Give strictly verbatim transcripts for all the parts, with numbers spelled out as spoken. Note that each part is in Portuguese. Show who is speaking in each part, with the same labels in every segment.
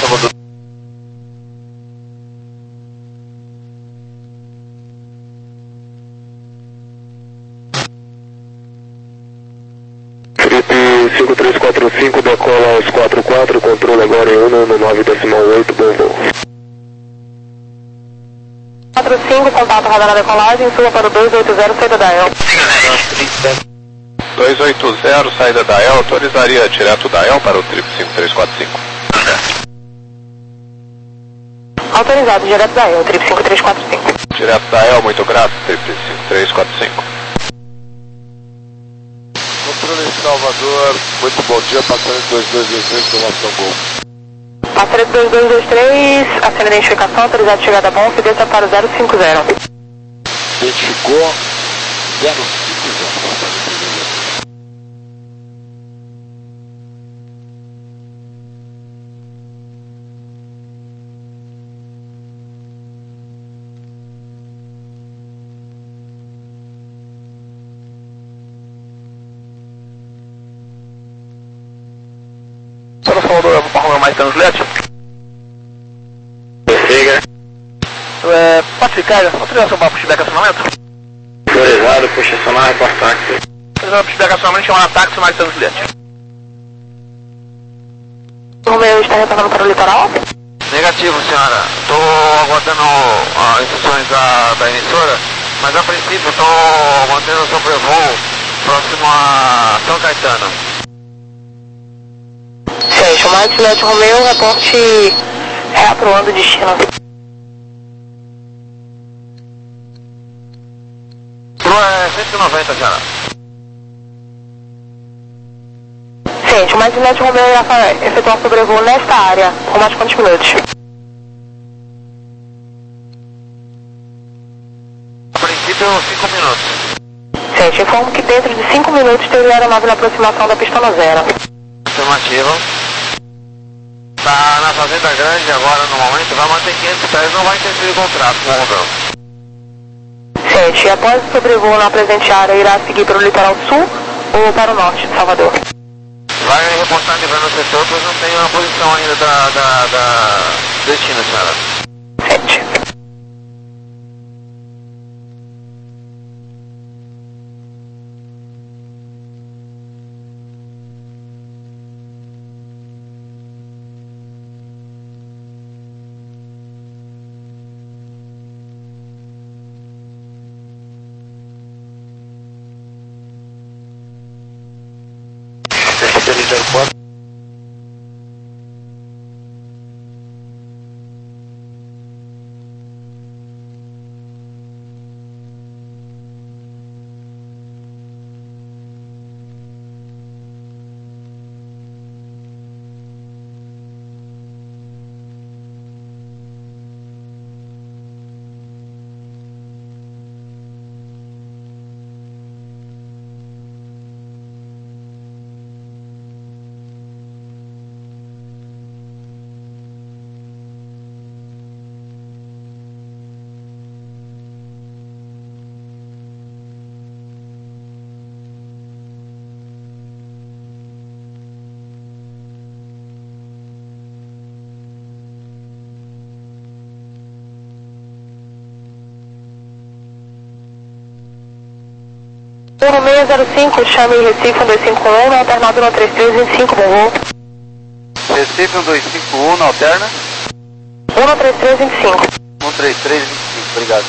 Speaker 1: Salvador.
Speaker 2: cinco três quatro cinco, decola aos quatro quatro, controle agora em um no nove decimal oito, bom voo.
Speaker 3: quatro cinco, contato radar na decolagem, suba para o dois oito zero, saída da E L.
Speaker 1: dois oito zero, saída da E L, autorizaria direto da E L para o trip cinco três quatro cinco.
Speaker 3: Autorizado, direto da E L, trip cinco três quatro cinco.
Speaker 1: Direto da E L, muito grato, trip cinco três quatro cinco.
Speaker 4: Controle Salvador, muito bom dia, passando dois dois dois três, informação Gol.
Speaker 3: Passando dois dois dois três, acena a identificação, autorizado chegada bom, desça para o zero cinco zero.
Speaker 4: Identificou, zero cinco zero.
Speaker 1: Só Salvador, eu vou para arrumar mais translate.
Speaker 2: Siga.
Speaker 1: É, Patricarga, autorização para puxback acionamento?
Speaker 2: Autorizado, puxa sonar, report táxi.
Speaker 1: Autorização para puxback acionamento, chamar táxi mais translate.
Speaker 3: O Romeu está retornando para o litoral?
Speaker 1: Negativo, senhora. Estou aguardando as instruções da, da emissora, mas a princípio estou mantendo o sobrevoo próximo a São Caetano.
Speaker 3: Fecha, Mike Juliette Romeu, reporte reaprovando o destino.
Speaker 1: É cento e noventa, senhora.
Speaker 3: Gente, Mike Juliette Romeu irá efetuar um sobrevoo nesta área, com mais de quantos minutos?
Speaker 1: A princípio, cinco minutos.
Speaker 3: Gente, informo que dentro de cinco minutos teria a aeronave na aproximação da pista no zero.
Speaker 1: Afirmativo. Está na Fazenda Grande agora no momento, vai manter quinhentos pés, não vai interferir o contrato com o Romeu.
Speaker 3: Gente, após o sobrevoo na presente área, irá seguir para o litoral sul ou para o norte de Salvador?
Speaker 1: Vai reportar nível no setor, pois não tem uma posição ainda da, da, da destino, senhora.
Speaker 3: Gente. Turno seis zero cinco, chame Recife um dois cinco um, alternado no três três vinte e cinco, bom voo.
Speaker 1: Recife um dois cinco um, na alterna?
Speaker 3: um no três três vinte e cinco.
Speaker 1: um três três vinte e cinco, obrigado.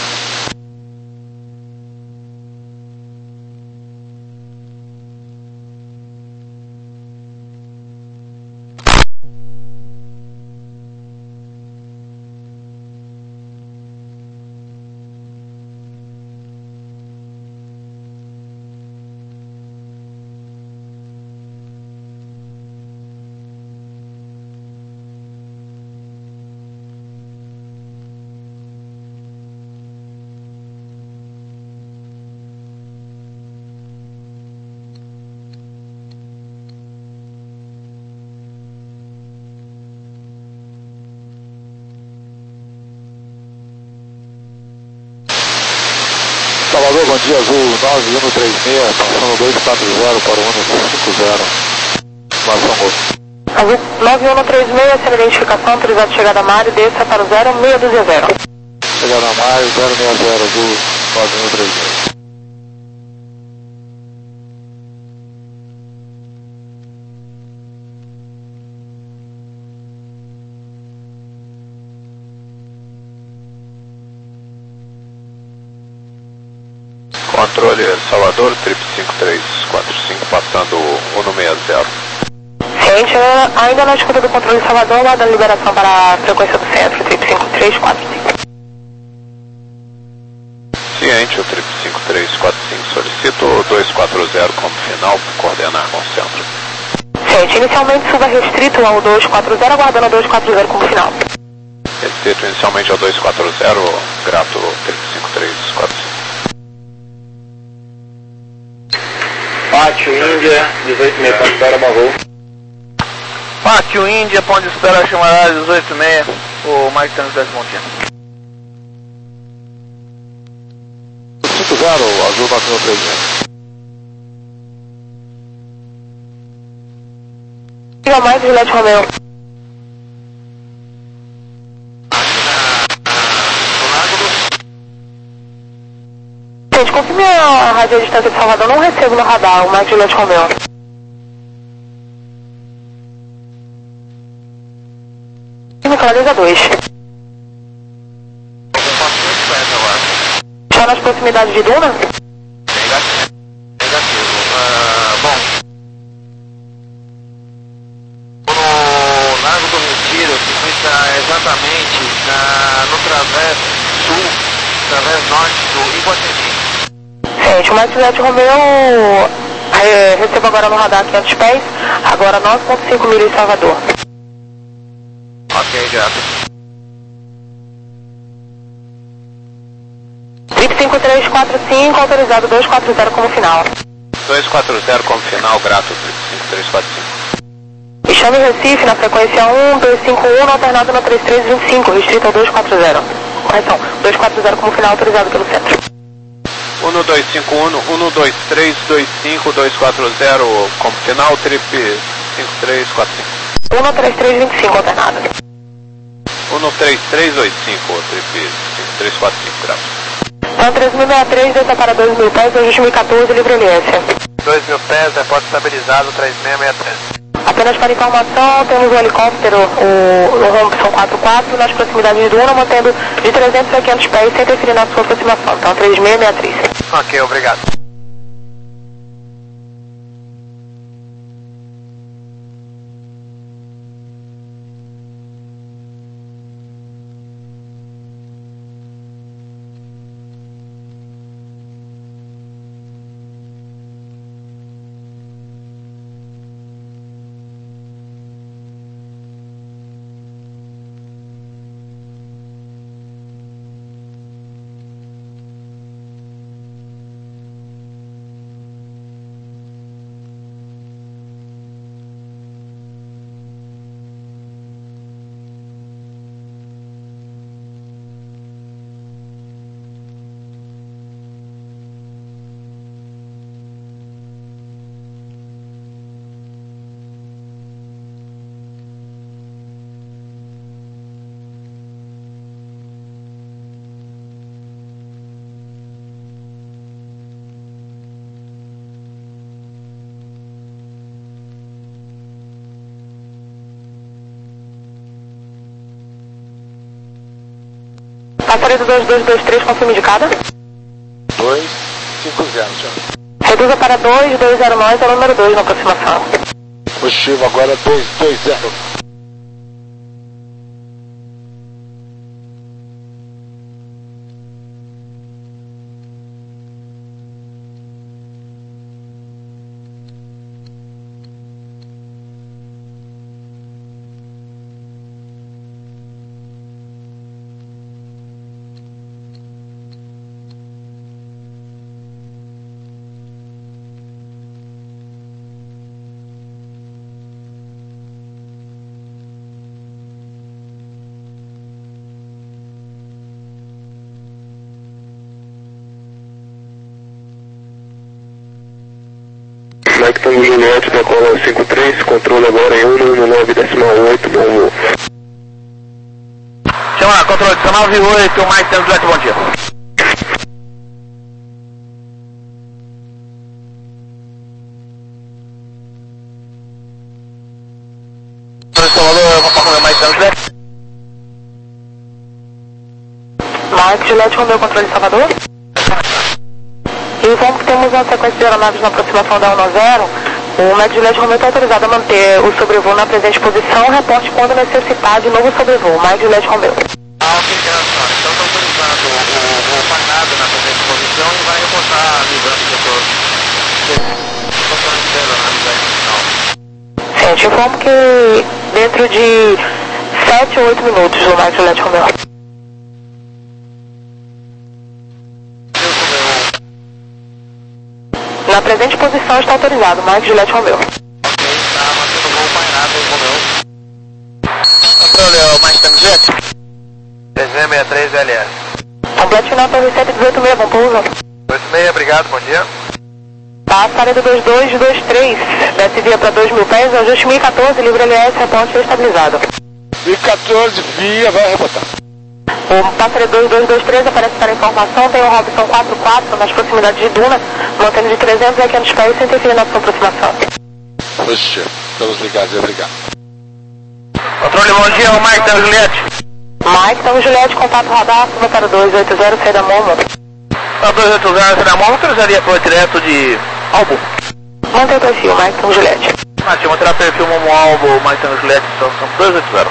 Speaker 4: Salvador, bom dia, Azul nove um três seis, passando dois quatro zero para o um cinco zero. Informação Gol.
Speaker 3: Azul nove um três seis, sem identificação, autorizado chegada a Mário, desça para o zero seis dois zero.
Speaker 4: Chegada a Mário, zero seis zero, Azul nove um três seis.
Speaker 5: Controle Salvador, trip cinco três quatro cinco, passando um no seis zero.
Speaker 3: Ciente, ainda na escuta do controle Salvador, lá da liberação para a frequência do centro, trip cinco três quatro cinco.
Speaker 5: Ciente, o trip cinco três quatro cinco, solicito o dois quatro zero como final, coordenar com o centro.
Speaker 3: Ciente, inicialmente suba restrito ao dois quatro zero, aguardando o dois quatro zero como final.
Speaker 5: Restrito inicialmente ao dois quatro zero, grato trip cinco três quatro cinco.
Speaker 2: Pátio Índia, dezoito seis, pode esperar Barro.
Speaker 6: Pátio Índia, pode esperar chamar dezoito seis, o Mike está nos dez pontinhos.
Speaker 4: cinco zero, Azul nove um três seis.
Speaker 3: Siga mais, Juliette Romeu. Gente, confirme a rádio distância de Salvador, não recebo no radar, o Mike Juliette Romeu. Clareza dois. Já nas proximidades de Duna?
Speaker 1: Negativo. Negativo. Uh, bom. No Largo do Retiro, que fica exatamente na, no Travesso Sul, Travesso Norte do Iguatemi.
Speaker 3: Gente, o Mike Juliette Romeu é, recebo agora no radar quinhentos pés, agora nove ponto cinco milhas em Salvador.
Speaker 1: Ok, grato.
Speaker 3: trip cinco três quatro cinco, autorizado dois quatro zero como final.
Speaker 5: dois quatro zero como final, grato trip cinco três quatro cinco.
Speaker 3: E chame Recife na frequência um dois cinco um, alternado na três três dois cinco, restrito ao dois quatro zero. Correção, dois quatro zero como final, autorizado pelo centro.
Speaker 5: um dois cinco um, um dois três dois cinco, dois quatro zero como final, trip cinco três quatro cinco.
Speaker 3: um três três dois cinco, alternado.
Speaker 5: um três três dois cinco, trip cinco três quatro cinco, grato.
Speaker 3: Então três mil e sessenta e três, desça para dois mil pés, dois mil e quatorze, livre L S.
Speaker 1: dois mil pés, repórter estabilizado, três seis seis três.
Speaker 3: Apenas para informação, temos o helicóptero, o, o Rompson quatro quatro, nas proximidades de Duna, mantendo de trezentos a quinhentos pés, sem interferir na sua aproximação. Então três seis seis três.
Speaker 1: Ok, obrigado.
Speaker 3: Passaredo dois dois dois três, confirme indicada.
Speaker 4: dois cinco zero, já.
Speaker 3: Reduza para dois dois zero nove, é o número dois na aproximação.
Speaker 4: Positivo agora dois dois zero.
Speaker 2: Mike Tango Juliette, decola cinco três, controle agora em um um nove decimal oito, bom voo.
Speaker 6: Chama lá, controle dezenove oito, Mike Tango Juliette, bom dia. Salvador, vou falar com o Mike Tango Juliette.
Speaker 3: Mike Juliette, Romeu, controle de Salvador. Informo que temos uma sequência de aeronaves na aproximação da um zero. O Mike Juliette Romeu está autorizado a manter o sobrevoo na presente posição. Reporte quando necessitar de novo sobrevoo. Mike Juliette Romeu.
Speaker 1: Ah, ok, Gerson. Então está autorizado o, o painado na presente posição e vai reportar a livrando o setor. Funcionamento da aeronave aí no final.
Speaker 3: Sim, te informo que dentro de sete ou oito minutos o Mike Juliette Romeu. Na presente posição está autorizado, Mike Juliette Romeu.
Speaker 1: Ok, está mantendo o voo painado aí, Romeu.
Speaker 6: Controle, o Mike Tango Juliette.
Speaker 1: três seis seis três L S.
Speaker 3: Completo final para sete dezoito seis, bom pouso.
Speaker 1: oito seis, obrigado, bom dia.
Speaker 3: Passa área do dois dois dois três, desce via para dois mil pés, ajuste mil e quatorze, livre L S, reporte estabilizado.
Speaker 4: mil e quatorze, via, vai reportar.
Speaker 3: O passageiro dois dois dois três aparece para informação, tem o Robson quatro quatro nas proximidades de Duna, mantendo de trezentos a quinhentos pés sem interferir na sua aproximação.
Speaker 4: Oxe, estamos ligados, obrigado.
Speaker 6: Controle, bom dia, o Mike Tango Juliette.
Speaker 3: Mike, Tango Juliette, contato radar, para dois oito zero, saída Momo.
Speaker 6: A dois oito zero, saída Momo, autorizaria para o direto de Albo.
Speaker 3: Mantém o perfil, Mike, Tango Juliette.
Speaker 6: Mati, manterá perfil Momo Albo, Mike Tango Juliette, estação dois oito zero.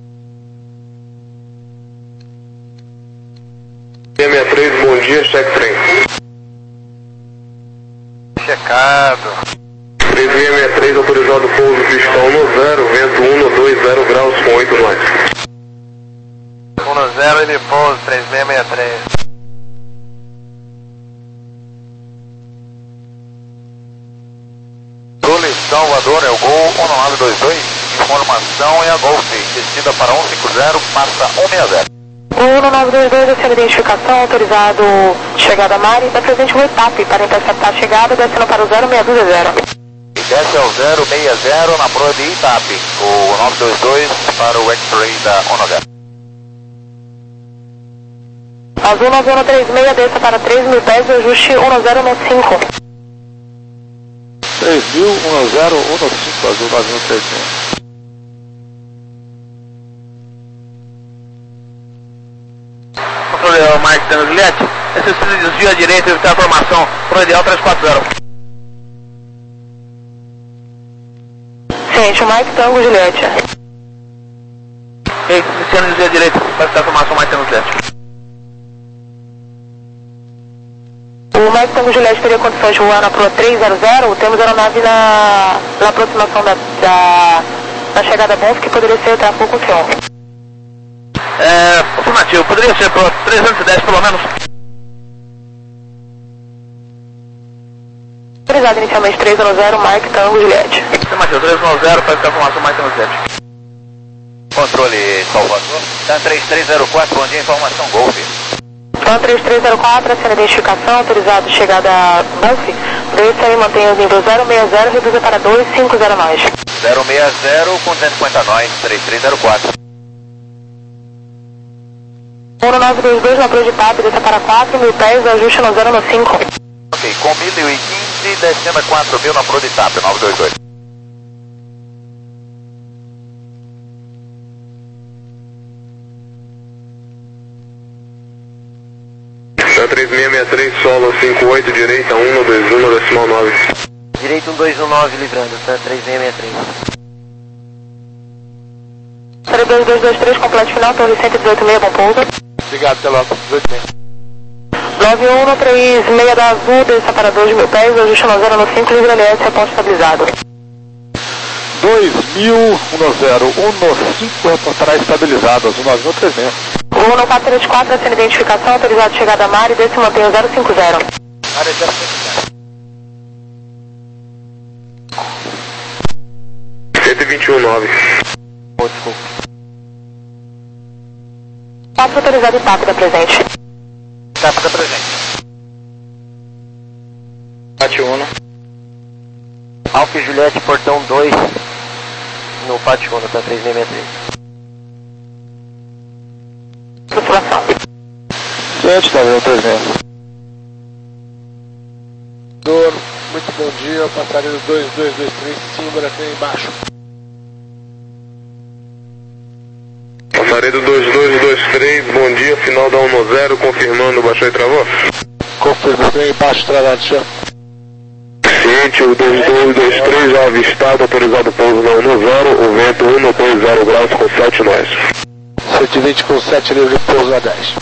Speaker 2: seis seis três, bom dia, cheque trem.
Speaker 1: Checado.
Speaker 2: três seis seis três, autorizado pouso pistão no zero, vento um dois zero graus com oito nós.
Speaker 1: um zero, ele pouso, três seis seis três. Gole Salvador, é o Gol um nove dois dois, informação é a Golf, descida para um cinco zero, passa um seis zero.
Speaker 3: O um nove dois dois, a sua identificação, autorizado chegada a Mari, da presente o ETAP para interceptar a chegada, descendo para o zero seis dois zero.
Speaker 1: E desce ao zero seis zero na proa de Itap, o nove dois dois para o X-Ray da um nove zero.
Speaker 3: Azul nove um três seis, desça para três mil pés, ajuste um zero um cinco.
Speaker 4: três mil, um zero um cinco, azul nove um três seis.
Speaker 6: Controle, o Mike Tango Juliette. Necessita de desvio à direita e evitar a formação. Pro ideal três quatro zero.
Speaker 3: Gente, o Mike Tango Juliette.
Speaker 6: Ei, iniciando desvio à direita para evitar a formação Mike Tango Juliette.
Speaker 3: O Mike Tango Juliette teria condições de voar na proa três zero zero. Temos aeronave na, na aproximação da, da, da chegada Bonf, que poderia ser tráfego com Sion.
Speaker 6: É, afirmativo, poderia ser pro trezentos e dez pelo menos.
Speaker 3: Autorizado inicialmente três zero zero, Mike Tango Juliette.
Speaker 6: Afirmativo, trezentos e dez para evitar a formação Mike Tango Juliette.
Speaker 1: Controle Salvador, Dan três três zero quatro, bom dia, informação Golf.
Speaker 3: Dan três três zero quatro, acena identificação, autorizado chegada Bonf, desce aí, mantém o nível zero seis zero, reduza para dois cinco zero nós.
Speaker 1: zero seis zero com duzentos e cinquenta nós, três três zero quatro.
Speaker 3: um nove dois dois na proa de P A P, desça para quatro mil pés, ajuste no zero cinco.
Speaker 1: Ok, com mil e quinze, descendo a quatro mil na proa de Itap, nove dois dois.
Speaker 2: Da três seis seis três, solo cinco oito, direita um dois um, decimal nove.
Speaker 7: Direito um dois um nove, livrando, tá três seis seis três.
Speaker 3: Série dois dois dois três, completo final, torre cento e dezoito seis, bom pouso.
Speaker 4: Obrigado, até logo, dezoito bem.
Speaker 3: nove um três seis da Azul, desça para dois mil pés, ajuste no zero cinco, livre L S, reporte estabilizado.
Speaker 4: dois mil, um zero um cinco, reportará estabilizado, azul nove um três seis.
Speaker 3: Voo no quatro três quatro, acena identificação, autorizado chegada a Mari, desce e mantém o zero cinco zero.
Speaker 1: Área zero cinco zero.
Speaker 2: cento e vinte e um nove.
Speaker 7: Oh, desculpa.
Speaker 3: quatro autorizado e P A P da presente.
Speaker 1: Itap da presente.
Speaker 7: Bate Uno. Alfa e Juliette, portão dois, no pátio Uno, tá três seis seis três.
Speaker 3: Tripulação.
Speaker 4: Sete, tá vendo, três seis.
Speaker 8: Muito bom dia, passageiro dois dois dois três, Simbra, tem embaixo.
Speaker 2: Passaredo dois dois dois três, bom dia, final da um zero, confirmando, baixou e travou?
Speaker 8: Confirma, tem embaixo, travado, senhor.
Speaker 2: Ciente, o dois dois dois três já avistado, autorizado pouso na um zero, o vento um dois zero graus com sete nós.
Speaker 8: cento e vinte com sete, livre pouso na dez.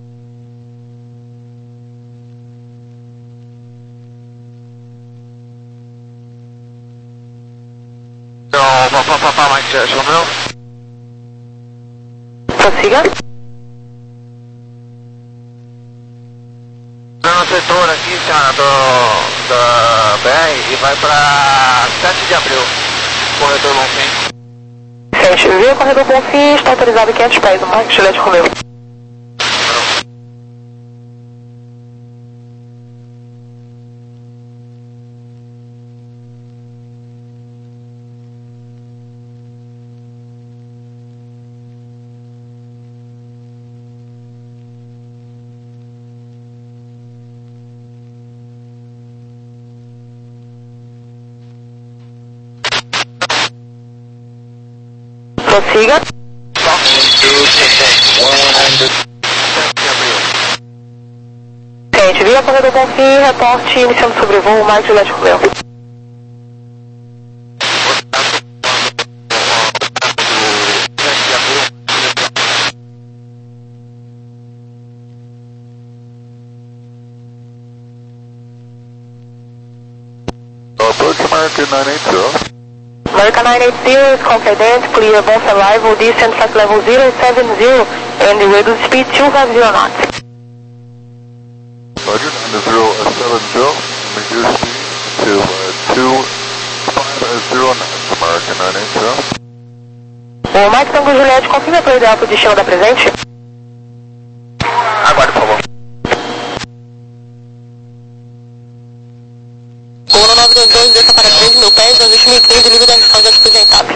Speaker 1: Então, papapá, Mike Jet Romeo.
Speaker 3: Prossiga.
Speaker 1: No setor aqui, senhora, do, da B R e vai para sete de abril, corredor Bonfim.
Speaker 3: Gente, viu o corredor Bonfim, está autorizado quinhentos pés, o Mike Juliette Romeo. Prossiga. Gente, via corredor Bonfim, reporte iniciando sobrevoo, Mike Juliette Romeo.
Speaker 4: American nine eight zero.
Speaker 3: American nine eight zero is confident, clear both arrival, descent flight level zero seven zero, and reduce speed two five zero knots.
Speaker 4: Roger, under zero seven zero, reduce speed to uh, two five zero knots, American nine eight zero.
Speaker 3: O Mike Tango Juliette, confirma para o ideal para o destino da presente?
Speaker 6: Aguarde, por favor.
Speaker 3: Uno nove dois dois, desça para três mil pés, dois mil e quinze, livre da missão de altitude em TAP.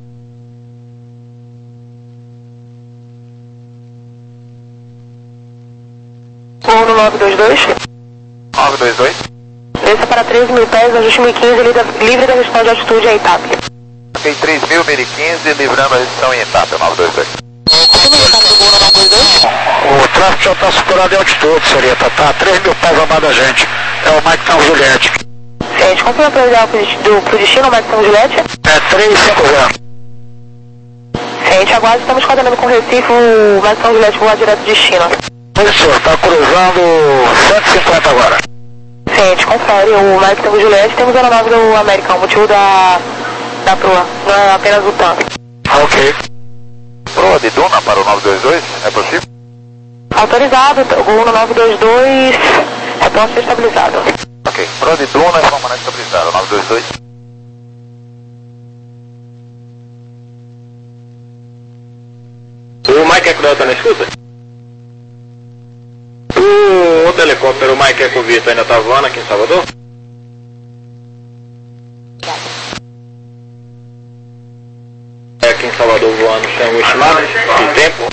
Speaker 3: Uno nove dois dois.
Speaker 6: nove dois dois.
Speaker 3: Desça para três mil pés, dois mil e quinze, livre da missão de altitude em TAP.
Speaker 6: Ok, três mil, mil e quinze, livrando a restrição em etapa, nove dois dois.
Speaker 3: Confirma o estado do Uno nove dois dois?
Speaker 4: O tráfego já está superado em altitude, seria, tá, tá três mil pés abaixo da gente. É o Mike Tango Juliette.
Speaker 3: Gente, confirma para o ideal para o destino, Mike Tango Juliette?
Speaker 4: É três cinco zero.
Speaker 3: Gente, aguarde, estamos coordenando com o Recife, o Mike Tango Juliette voa direto do destino.
Speaker 4: Pois senhor, está cruzando cento e cinquenta agora.
Speaker 3: Gente, confere, o Mike Tango Juliette, temos a aeronave do American, o motivo da, da proa, não é apenas o tanque.
Speaker 4: Ok.
Speaker 6: Proa de Duna para o nove dois dois, é possível?
Speaker 3: Autorizado, o Uno nove dois dois, reposto estabilizado.
Speaker 6: Ok, proa de Duna é permanente estabilizada, nove dois dois.
Speaker 5: O Mike Eco Delta na escuta? O outro helicóptero, o Mike Eco Vista, ainda está voando aqui em Salvador? É aqui em Salvador voando, tem algum estimado de tempo?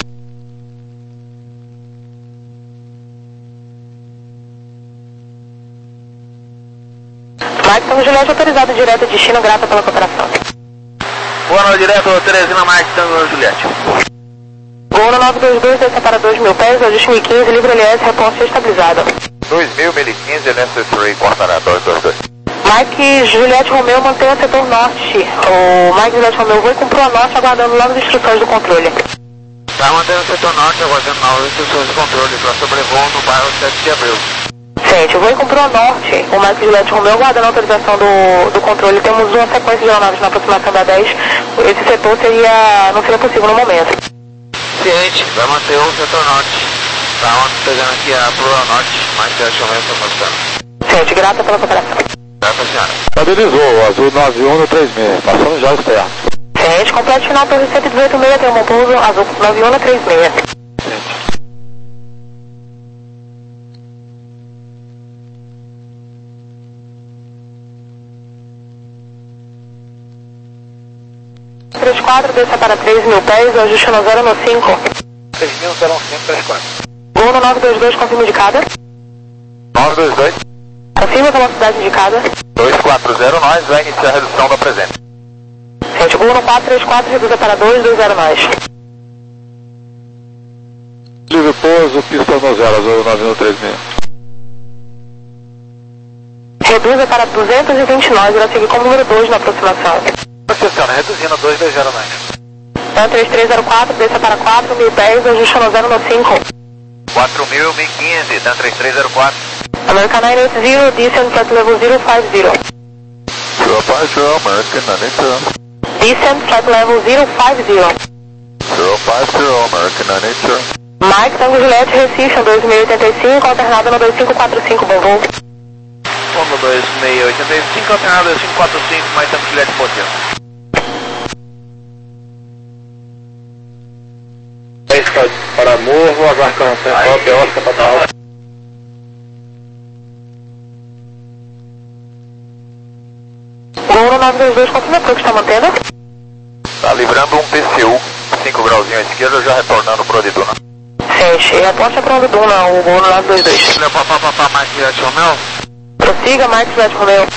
Speaker 3: Mike Tango Juliette autorizado direto ao destino, grata pela cooperação.
Speaker 6: Boa noite, direto, Teresina Mike Tango Juliette.
Speaker 3: Uno nove dois dois, desça para dois mil pés, dois mil e quinze, livre L S, reposto estabilizado.
Speaker 6: dois mil, mil e quinze, L S três, cortará, dois dois dois.
Speaker 3: Mike Juliette Romeo mantém o setor norte. O Mike Juliette Romeo voa com proa norte, aguardando novas instruções do controle.
Speaker 1: Está mantendo o setor norte, aguardando novas instruções de controle para sobrevoo no bairro sete de abril.
Speaker 3: Gente, voa com proa norte. O Mike Juliette Romeo aguardando a autorização do, do controle. Temos uma sequência de aeronaves na aproximação da dez. Esse setor seria, não seria possível no momento.
Speaker 1: Ciente, vai manter o setor norte. Tá pegando aqui a proa norte, mais que a chama está mostrando.
Speaker 3: Gente, grata pela cooperação.
Speaker 1: Grata, senhora.
Speaker 4: Estabilizou, azul nove um três seis, passando já externo.
Speaker 3: Gente, completo final, torre cento e dezoito seis, tem um pouso, azul nove um três seis. três quatro, desça para três mil pés, ajuste no zero no cinco.
Speaker 6: três mil, zero um cinco, três quatro.
Speaker 3: Gol no nove dois dois, confirma indicada.
Speaker 6: nove dois dois.
Speaker 3: Confirma a velocidade indicada.
Speaker 6: dois quatro zero, nós, vai iniciar a redução da presença.
Speaker 3: Gente, Gol no quatro três quatro, reduza para dois dois zero nós.
Speaker 4: Livre pouso, pista no zero, azul nove um três seis.
Speaker 3: Reduza para duzentos e vinte nós, irá seguir como número dois na aproximação.
Speaker 6: Posiciona, reduzindo dois dois zero nós.
Speaker 3: Então três três zero quatro, desça para quatro mil pés, ajuste no zero no cinco.
Speaker 6: quatro mil, mil e quinze, Dan três três zero quatro.
Speaker 3: American nove oito zero, descent flight level zero five zero.
Speaker 4: zero five zero, American nove oito zero.
Speaker 3: Descent flight level zero five zero.
Speaker 4: zero five zero, American nove oito zero.
Speaker 3: Mike Tango Juliette, Recife, dois mil e oitenta e cinco, alternado no dois cinco quatro cinco, bom voo.
Speaker 6: Como dois mil e oitenta e cinco, alternado dois cinco quatro cinco, mais Tango Juliette, Portinho.
Speaker 7: Para Morro, aguardando central, P Oscar para tal.
Speaker 3: Gol no nove dois dois, confirma que está mantendo.
Speaker 6: Tá livrando um P C U, cinco grauzinho à esquerda, já retornando pro Odiduna.
Speaker 3: Sente, reporte para o Odiduna, o Gol no nove dois dois.
Speaker 1: Papá, papá, Mike Juliette Romeo.
Speaker 3: Prossiga, Mike Juliette Romeo.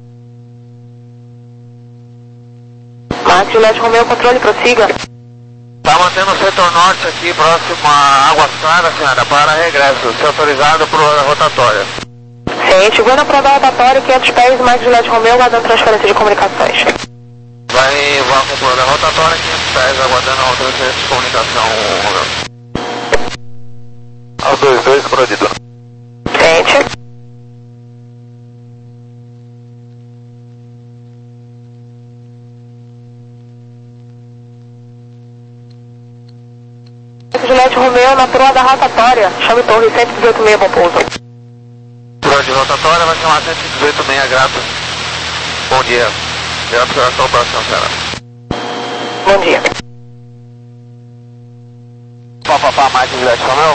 Speaker 3: Mike Juliette Romeo, controle, prossiga.
Speaker 1: Tá mantendo o setor norte aqui, próximo a Águas Claras, senhora, para regresso. Se autorizado por rotatória.
Speaker 3: Sente, Gol na prova rotatória, quinhentos pés, Mike Juliette Romeo, aguardando transferência de comunicações.
Speaker 1: Vai voar com prova rotatória, quinhentos pés, aguardando a transferência de comunicação, Romeo.
Speaker 6: Aos dois dois pro Odiduna.
Speaker 3: Sente. Juliette Romeo na proa da rotatória, chame torre cento e dezoito meia, bom pouso.
Speaker 1: Proa de rotatória vai chamar cento e dezoito meia, grato. Bom dia. Grato pela sua operação, senhora.
Speaker 3: Bom dia.
Speaker 1: Papá, Mike Juliette Romeo.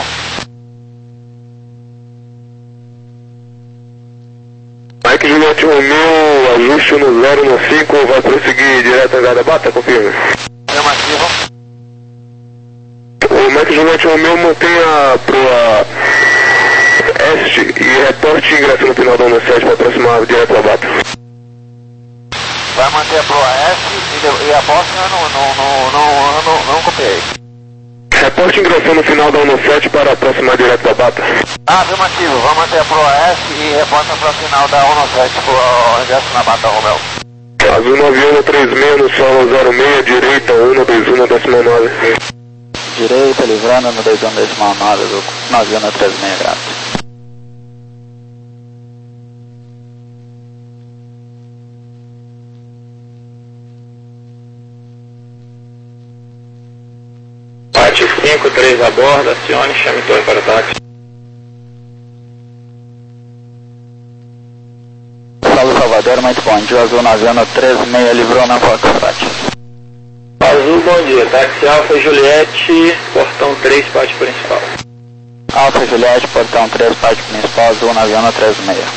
Speaker 2: Mike Juliette Romeo, ajuste no zero no cinco, vai prosseguir direto a Gadabata, confirma.
Speaker 1: Afirmativo.
Speaker 2: O Mike Juliette Romeo mantém a proa este e reporte ingresso no final da onda sete para aproximar direto a Bata.
Speaker 1: Vai manter a proa S e, e a Boston eu não, não, não, não, não, não copiei.
Speaker 2: Reporte ingressando no final da onda sete para aproximar direto da Bata.
Speaker 1: Ah, afirmativo. Vai manter a proa S e reporta para o final da onda sete para o ingresso na Bata, Romeo.
Speaker 2: Azul nove um três seis no solo zero seis, direita um dois um décima nove.
Speaker 9: Direita, livrando no dois um decimal nove do nove um três seis, grato.
Speaker 7: Pate cinco três a bordo, acione, chame torre para o táxi.
Speaker 9: Salve Salvador, muito bom dia, Azul nove um três seis, livrou na Foxtrot.
Speaker 7: Azul, bom dia, táxi Alfa Juliette, portão três, pátio principal.
Speaker 9: Alfa Juliette, portão três, pátio principal, Azul nove um três seis.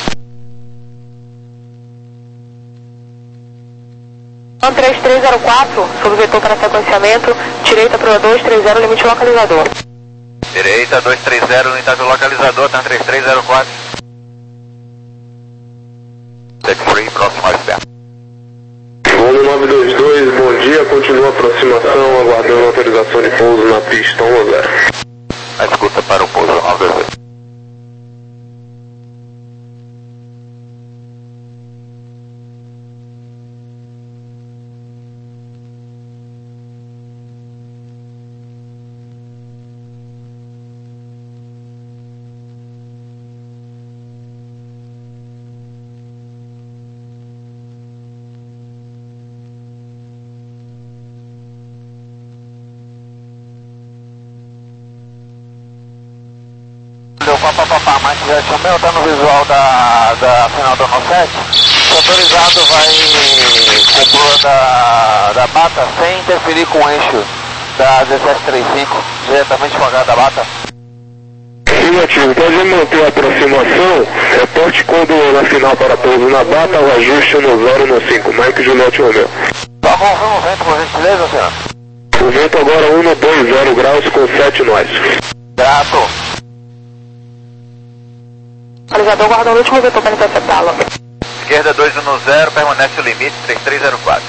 Speaker 3: três três zero quatro, sob vetor para sequenciamento, direita para dois três zero, limite localizador.
Speaker 6: Direita dois três zero, unidade localizador, tá três três zero quatro. Take free, próximo ao externo.
Speaker 2: Voo nove dois dois, bom dia, continua a aproximação, aguardando autorização de pouso na pista um zero.
Speaker 6: A escuta para o pouso nove dois dois.
Speaker 1: Deu papapá, mas já chamou, tá no visual da, da final da onda sete. O autorizado vai com proa da, da Bata sem interferir com o eixo da dezessete trinta e cinco, diretamente com a H da Bata.
Speaker 2: Afirmativo, pode manter a aproximação, reporte quando na final para pouso na Bata, o ajuste no zero no cinco, Mike Juliette Romeo.
Speaker 1: Só confirma o vento, por gentileza, senhor?
Speaker 2: O vento agora cento e vinte graus com sete nós.
Speaker 1: Grato.
Speaker 3: Analisador, guarda o último vetor para interceptá-lo.
Speaker 6: Esquerda dois um zero, permanece o limite três três zero quatro.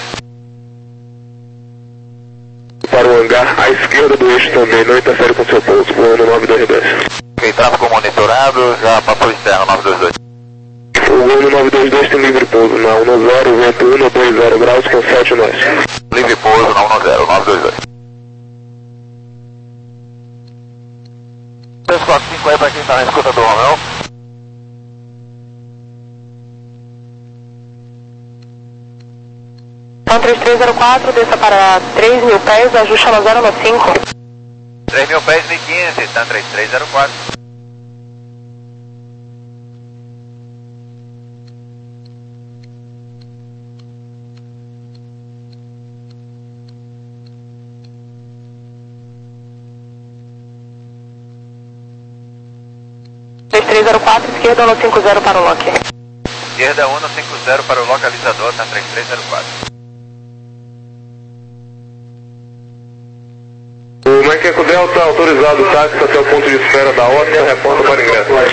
Speaker 2: Para o hangar à esquerda do eixo também, não interfere com seu pouso, voando nove dois dois.
Speaker 6: Ok, tráfego monitorado, já passou externo, nove dois dois.
Speaker 2: O voando nove dois dois tem livre pouso na um zero, vento cento e vinte graus com sete nós.
Speaker 6: Livre pouso na um zero, nove dois dois.
Speaker 1: três quatro cinco aí para quem está na escuta do Romeu.
Speaker 3: Então três três zero quatro, desça para três mil pés, ajuste a zero cinco.
Speaker 6: três mil pés, mil e quinze, tá três três zero quatro.
Speaker 3: três três zero quatro, esquerda um cinco zero para o lock.
Speaker 6: Esquerda um cinco zero para o localizador, tá três três zero quatro.
Speaker 2: O Macaco Delta autorizado o táxi até o ponto de espera da O T A, reporta para ingresso.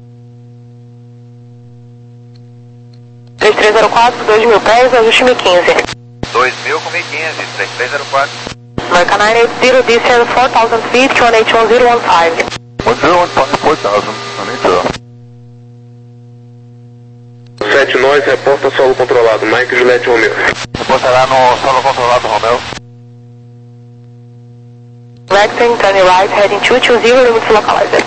Speaker 3: três três zero quatro, dois mil pés, ajuste mil e quinze.
Speaker 6: dois mil com mil e quinze, três três zero quatro.
Speaker 3: American nove oito zero, descend four thousand feet to one H one zero one five.
Speaker 4: one zero one five, four thousand, I need to.
Speaker 2: sete nós, reporta solo controlado, Mike Juliette Romeo.
Speaker 1: Reportará no solo controlado, Romeu.
Speaker 3: Lexington, turn right, heading two two zero, limits localizer.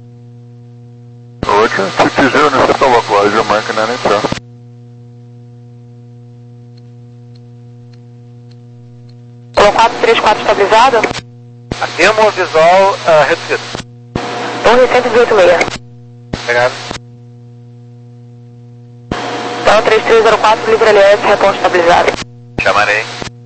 Speaker 4: Roger, two two zero, intercept the localizer, American nine eight zero.
Speaker 3: Polo quatro três quatro estabilizado.
Speaker 6: Temos visual uh, reduzido.
Speaker 3: Torre cento e dezoito seis.
Speaker 6: Obrigado.
Speaker 3: Então três três zero quatro, livre L S, reporte estabilizado.
Speaker 6: Chamarei.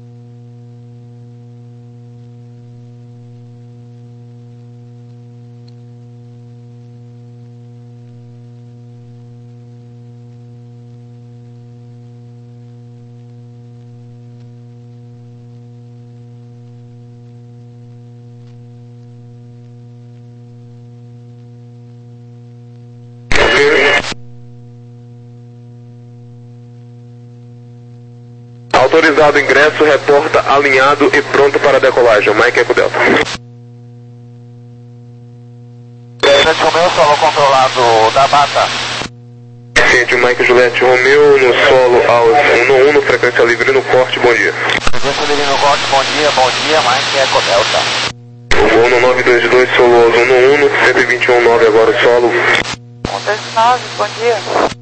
Speaker 2: Autorizado ingresso, reporta alinhado e pronto para decolagem. Mike Eco Delta.
Speaker 1: Juliette Romeu, solo controlado da Mata.
Speaker 2: Ciente, Mike Juliette Romeu, no solo aos um um, no frequência livre no corte, bom dia.
Speaker 1: Frequência livre no corte, bom dia, bom dia, Mike Eco Delta.
Speaker 2: O voo no nove dois dois, solo aos um um, no cento e vinte e um nove agora o solo.
Speaker 3: um dois nove, bom dia.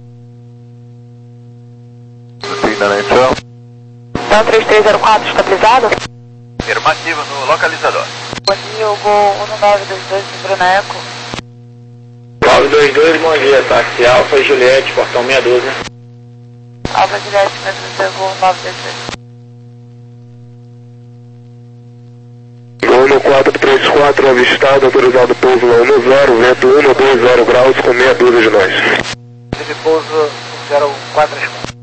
Speaker 4: Repeat nine eight zero.
Speaker 3: Então três três zero quatro estabilizado.
Speaker 6: Afirmativo no localizador.
Speaker 3: Bom dia, eu vou um nove dois dois, Bruna Eco.
Speaker 7: nove dois dois, bom dia, táxi Alfa Juliette, portão meia dúzia.
Speaker 3: Alfa Juliette, eu vou nove dois dois.
Speaker 2: Voo no quatro três quatro, avistado, autorizado pouso na um zero, vento um dois zero graus com meia dúzia de nós.
Speaker 1: Livre pouso zero quatro três quatro.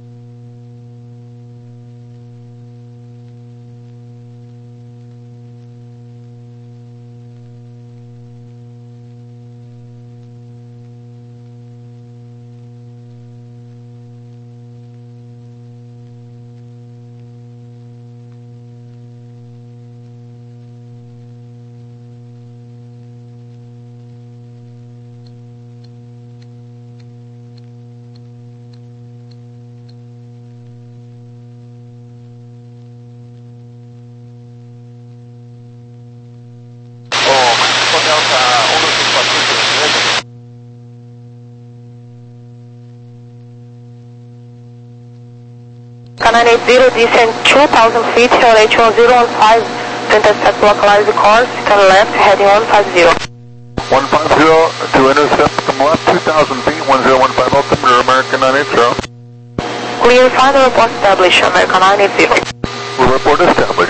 Speaker 3: nine eight zero, descend two thousand feet to H one zero one five to intercept localize course, turn left, heading one five zero.
Speaker 4: one five zero to intercept from left two thousand feet, one zero one five altimeter, American nine eight zero.
Speaker 3: Clear, final report established, American nine eight zero.
Speaker 4: We'll report established.